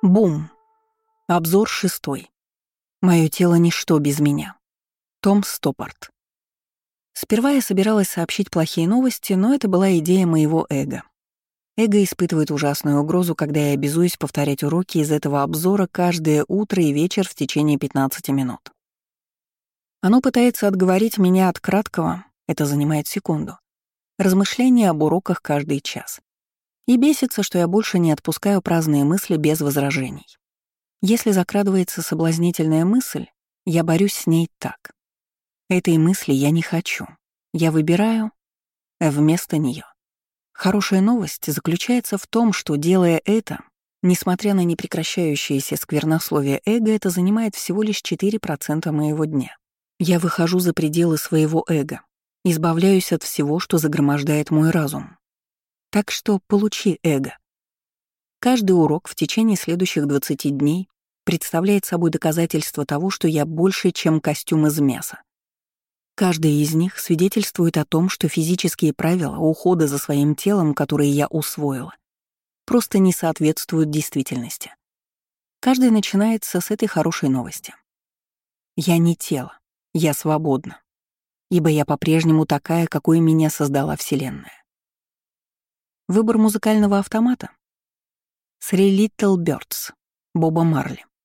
Бум. Обзор 6. Мое тело — ничто без меня. Том Стоппард. Сперва я собиралась сообщить плохие новости, но это была идея моего эго. Эго испытывает ужасную угрозу, когда я обязуюсь повторять уроки из этого обзора каждое утро и вечер в течение 15 минут. Оно пытается отговорить меня от краткого, это занимает секунду, размышления об уроках каждый час. И бесится, что я больше не отпускаю праздные мысли без возражений. Если закрадывается соблазнительная мысль, я борюсь с ней так. Этой мысли я не хочу. Я выбираю вместо нее. Хорошая новость заключается в том, что, делая это, несмотря на непрекращающееся сквернословие эго, это занимает всего лишь 4% моего дня. Я выхожу за пределы своего эго, избавляюсь от всего, что загромождает мой разум. Так что получи эго. Каждый урок в течение следующих 20 дней представляет собой доказательство того, что я больше, чем костюм из мяса. Каждый из них свидетельствует о том, что физические правила ухода за своим телом, которые я усвоила, просто не соответствуют действительности. Каждый начинается с этой хорошей новости. Я не тело, я свободна, ибо я по-прежнему такая, какой меня создала Вселенная. Выбор музыкального автомата? Three Little Birds Боба Марли.